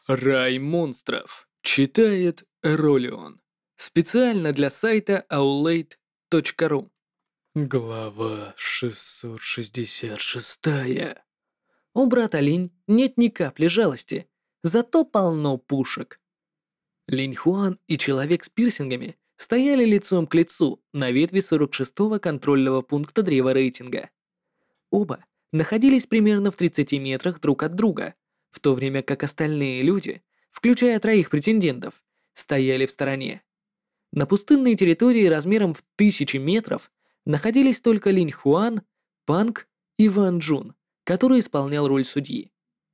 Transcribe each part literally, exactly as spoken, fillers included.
Рай монстров. Читает Ролион. Специально для сайта аулейт точка ру. Глава шестьсот шестьдесят шесть. У брата Линь нет ни капли жалости, зато полно пушек. Линь Хуан и человек с пирсингами стояли лицом к лицу на ветви сорок шестого контрольного пункта древа рейтинга. Оба находились примерно в тридцати метрах друг от друга, в то время как остальные люди, включая троих претендентов, стояли в стороне. На пустынной территории размером в тысячи метров находились только Линь Хуан, Панг и Ван Джун, который исполнял роль судьи.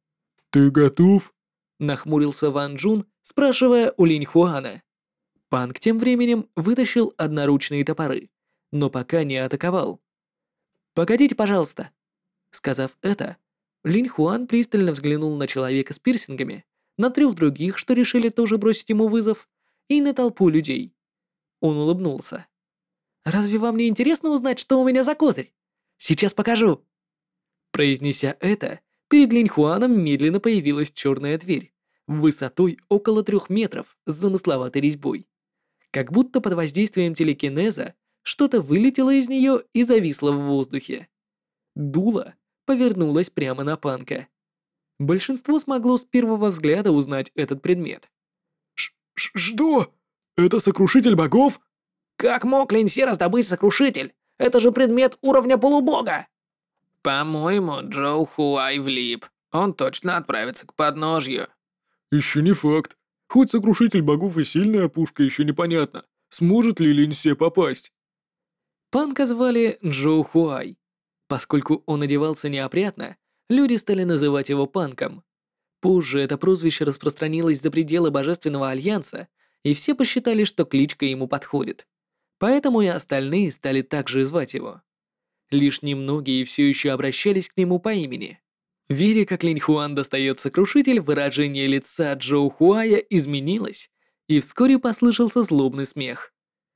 «Ты готов?» — нахмурился Ван Джун, спрашивая у Линь Хуана. Панг тем временем вытащил одноручные топоры, но пока не атаковал. «Погодите, пожалуйста!» Сказав это, Линь Хуан пристально взглянул на человека с пирсингами, на трех других, что решили тоже бросить ему вызов, и на толпу людей. Он улыбнулся. «Разве вам не интересно узнать, что у меня за козырь? Сейчас покажу!» Произнеся это, перед Линь Хуаном медленно появилась черная дверь, высотой около трех метров с замысловатой резьбой. Как будто под воздействием телекинеза что-то вылетело из нее и зависло в воздухе. Дуло повернулась прямо на Панка. Большинство смогло с первого взгляда узнать этот предмет. Ш -ш «Что? Это сокрушитель богов?» «Как мог Линьсе раздобыть сокрушитель? Это же предмет уровня полубога!» «По-моему, Джоу Хуай влип. Он точно отправится к подножью». «Еще не факт. Хоть сокрушитель богов и сильная пушка, еще непонятно, сможет ли Линьсе попасть». Панка звали Джоу Хуай. Поскольку он одевался неопрятно, люди стали называть его Панком. Позже это прозвище распространилось за пределы Божественного Альянса, и все посчитали, что кличка ему подходит. Поэтому и остальные стали также звать его. Лишь немногие все еще обращались к нему по имени. Видя, как Линь Хуан достает сокрушитель, выражение лица Джоу Хуая изменилось, и вскоре послышался злобный смех.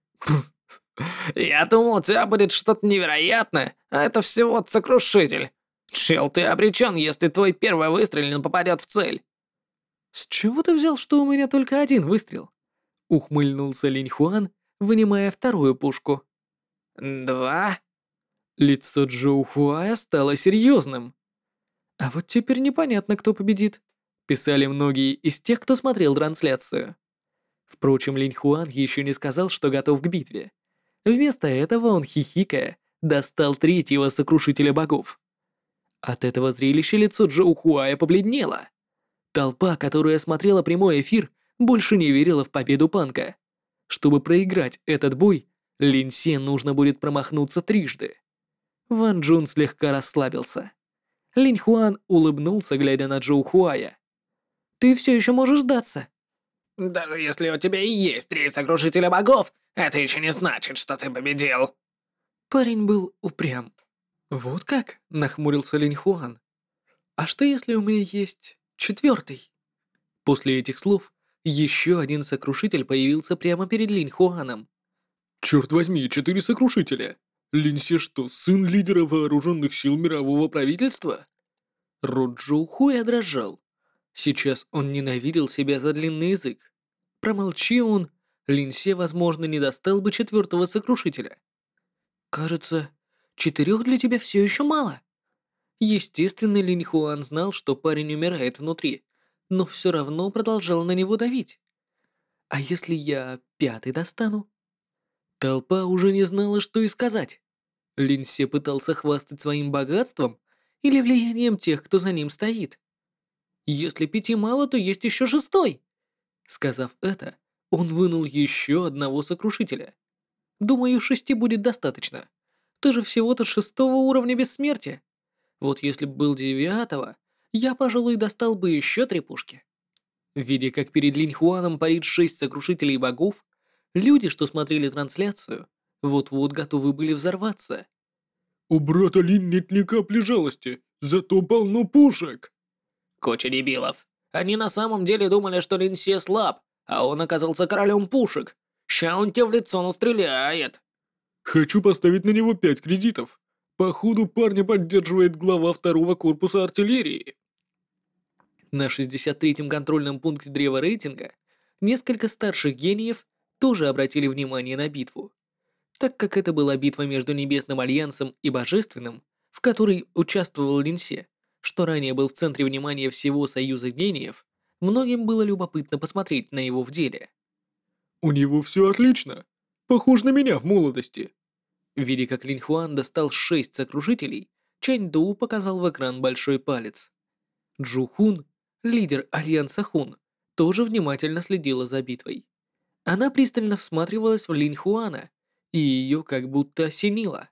«Я думал, у тебя будет что-то невероятное, а это всего сокрушитель. Чел, ты обречен, если твой первый выстрел не попадет в цель». «С чего ты взял, что у меня только один выстрел?» — ухмыльнулся Линь Хуан, вынимая вторую пушку. «Два?» Лицо Джоу Хуая стало серьезным. «А вот теперь непонятно, кто победит», — писали многие из тех, кто смотрел трансляцию. Впрочем, Линь Хуан еще не сказал, что готов к битве. Вместо этого он, хихикая, достал третьего сокрушителя богов. От этого зрелища лицо Джоу Хуая побледнело. Толпа, которая смотрела прямой эфир, больше не верила в победу Панка. Чтобы проиграть этот бой, Лин Се нужно будет промахнуться трижды. Ван Джун слегка расслабился. Линь Хуан улыбнулся, глядя на Джоу Хуая. «Ты все еще можешь сдаться». «Даже если у тебя и есть три сокрушителя богов, это еще не значит, что ты победил». Парень был упрям. «Вот как?» — нахмурился Линь Хуан. «А что если у меня есть четвертый?» После этих слов еще один сокрушитель появился прямо перед Линь Хуаном. «Черт возьми, четыре сокрушителя! Линьсе что, сын лидера вооруженных сил мирового правительства?» Рот Джоу Хуя дрожал. Сейчас он ненавидел себя за длинный язык. Промолчи он, Лин Се, возможно, не достал бы четвертого сокрушителя. «Кажется, четырех для тебя все еще мало». Естественно, Линь Хуан знал, что парень умирает внутри, но все равно продолжал на него давить. «А если я пятый достану?» Толпа уже не знала, что и сказать. Лин Се пытался хвастать своим богатством или влиянием тех, кто за ним стоит. «Если пяти мало, то есть еще шестой!» Сказав это, он вынул еще одного сокрушителя. «Думаю, шести будет достаточно. Ты же всего-то шестого уровня бессмертия. Вот если бы был девятого, я, пожалуй, достал бы еще три пушки». Видя, как перед Линь Хуаном парит шесть сокрушителей богов, люди, что смотрели трансляцию, вот-вот готовы были взорваться. «У брата Лин нет ни капли жалости, зато полно пушек!» Куча дебилов. Они на самом деле думали, что Линьсе слаб, а он оказался королем пушек. Ща он тебе в лицо настреляет. «Хочу поставить на него пять кредитов. Походу, парня поддерживает глава второго корпуса артиллерии». На шестьдесят третьем контрольном пункте древа рейтинга несколько старших гениев тоже обратили внимание на битву. Так как это была битва между Небесным Альянсом и Божественным, в которой участвовал Линсе, что ранее был в центре внимания всего Союза гениев, многим было любопытно посмотреть на его в деле. У него все отлично. Похож на меня в молодости. Видя, как Линь Хуан достал шесть сокрушителей, Чань Доу показал в экран большой палец. Джу Хун, лидер Альянса Хун, тоже внимательно следила за битвой. Она пристально всматривалась в Линь Хуана, и ее как будто осенило.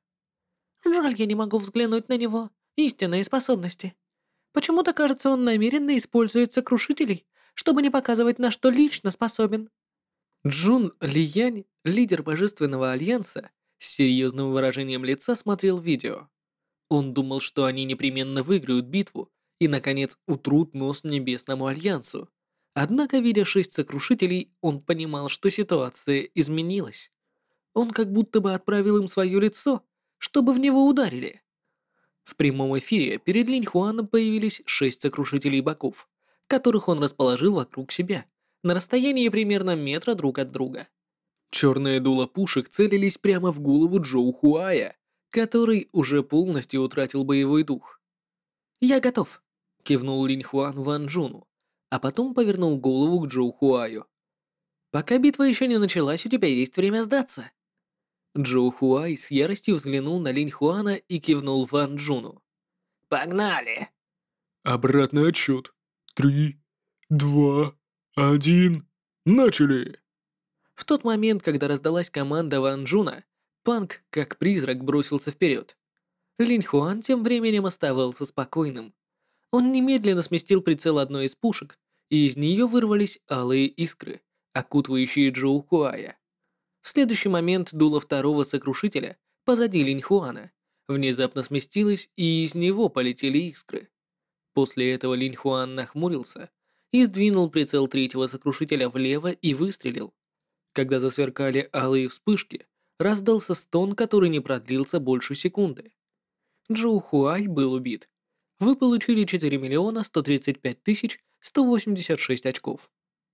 Жаль, я не могу взглянуть на него. Истинные способности. Почему-то кажется, он намеренно использует сокрушителей, чтобы не показывать, на что лично способен. Джун Лиянь, лидер Божественного Альянса, с серьезным выражением лица смотрел видео. Он думал, что они непременно выиграют битву и, наконец, утрут нос Небесному Альянсу. Однако, видя шесть сокрушителей, он понимал, что ситуация изменилась. Он как будто бы отправил им свое лицо, чтобы в него ударили. В прямом эфире перед Линь Хуаном появились шесть сокрушителей боков, которых он расположил вокруг себя, на расстоянии примерно метра друг от друга. Черные дула пушек целились прямо в голову Джоу Хуая, который уже полностью утратил боевой дух. Я готов. Кивнул Линь Хуан Ван Джуну, а потом повернул голову к Джоу Хуаю. «Пока битва еще не началась, у тебя есть время сдаться». Джоу Хуай с яростью взглянул на Линь Хуана и кивнул Ван Джуну. Погнали! Обратный отсчет. Три, два, один. Начали! В тот момент, когда раздалась команда Ван Джуна, Панк, как призрак, бросился вперед. Линь Хуан тем временем оставался спокойным. Он немедленно сместил прицел одной из пушек, и из нее вырвались алые искры, окутывающие Джоу Хуая. В следующий момент дуло второго сокрушителя позади Линь Хуана внезапно сместилось, и из него полетели искры. После этого Линь Хуан нахмурился и сдвинул прицел третьего сокрушителя влево и выстрелил. Когда засверкали алые вспышки, раздался стон, который не продлился больше секунды. Джоу Хуай был убит. Вы получили четыре миллиона сто тридцать пять тысяч сто восемьдесят шесть очков.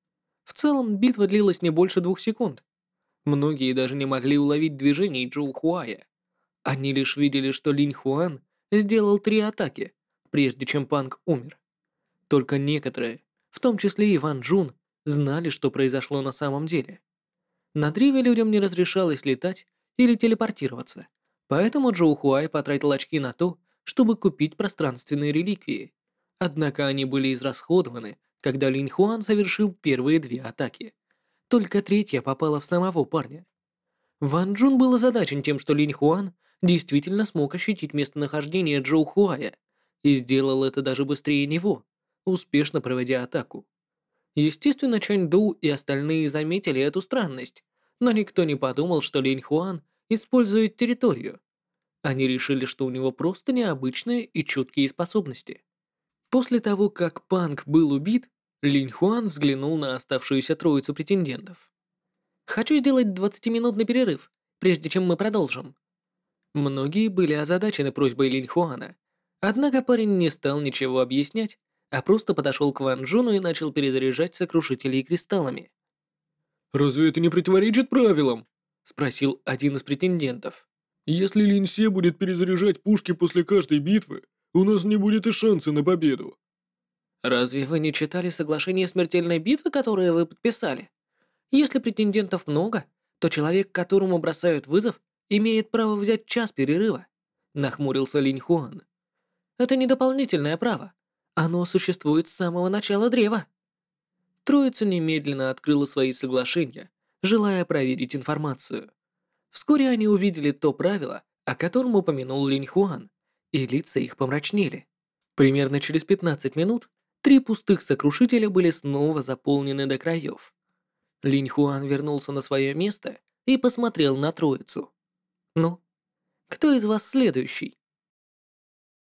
В целом, битва длилась не больше двух секунд. Многие даже не могли уловить движений Джоу Хуая. Они лишь видели, что Линь Хуан сделал три атаки, прежде чем Панк умер. Только некоторые, в том числе и Ван Джун, знали, что произошло на самом деле. На древе людям не разрешалось летать или телепортироваться, поэтому Джоу Хуай потратил очки на то, чтобы купить пространственные реликвии. Однако они были израсходованы, когда Линь Хуан совершил первые две атаки. Только третья попала в самого парня. Ван Джун был озадачен тем, что Линь Хуан действительно смог ощутить местонахождение Джоу Хуая и сделал это даже быстрее него, успешно проводя атаку. Естественно, Чань Доу и остальные заметили эту странность, но никто не подумал, что Линь Хуан использует территорию. Они решили, что у него просто необычные и чуткие способности. После того, как Панк был убит, Линь Хуан взглянул на оставшуюся троицу претендентов. «Хочу сделать двадцатиминутный перерыв, прежде чем мы продолжим». Многие были озадачены просьбой Линь Хуана, однако парень не стал ничего объяснять, а просто подошел к Ван Джуну и начал перезаряжать сокрушителей кристаллами. «Разве это не противоречит правилам?» — спросил один из претендентов. «Если Линь Се будет перезаряжать пушки после каждой битвы, у нас не будет и шанса на победу». «Разве вы не читали соглашение смертельной битвы, которое вы подписали? Если претендентов много, то человек, которому бросают вызов, имеет право взять час перерыва», — нахмурился Линь Хуан. «Это не дополнительное право. Оно существует с самого начала древа». Троица немедленно открыла свои соглашения, желая проверить информацию. Вскоре они увидели то правило, о котором упомянул Линь Хуан, и лица их помрачнели. Примерно через пятнадцать минут три пустых сокрушителя были снова заполнены до краев. Линь Хуан вернулся на свое место и посмотрел на троицу. «Ну, кто из вас следующий?»